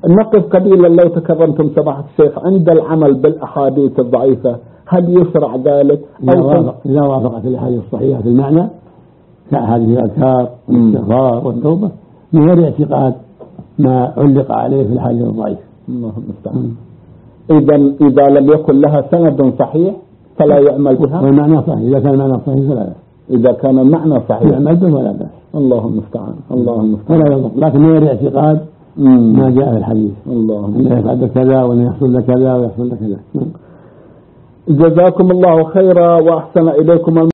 نقف قليلا لو تكرمتم سماحة الشيخ عند العمل بالأحاديث الضعيفة، هل يشرع ذلك؟ إذا وافقت الأحاديث الصحيحة في المعنى كأحاديث الأذكار والاستغفار والتوبة من غير اعتقاد ما علق عليه في الحديث الضعيف. الله المستعان. إذا لم يكن لها سند صحيح فلا يعمل بها، والمعنى صحيح. إذا كان المعنى صحيح فلا بأس. إذا كان المعنى صحيح يعمل به ولا بأس. الله المستعان. الله المستعان. ولا يضر، لكن من غير اعتقاد ما جاء في الحديث. الله أن يفعل كذا وأن يحصل لك كذا ويحصل لك كذا. جزاكم الله خيرا وأحسن إليكم.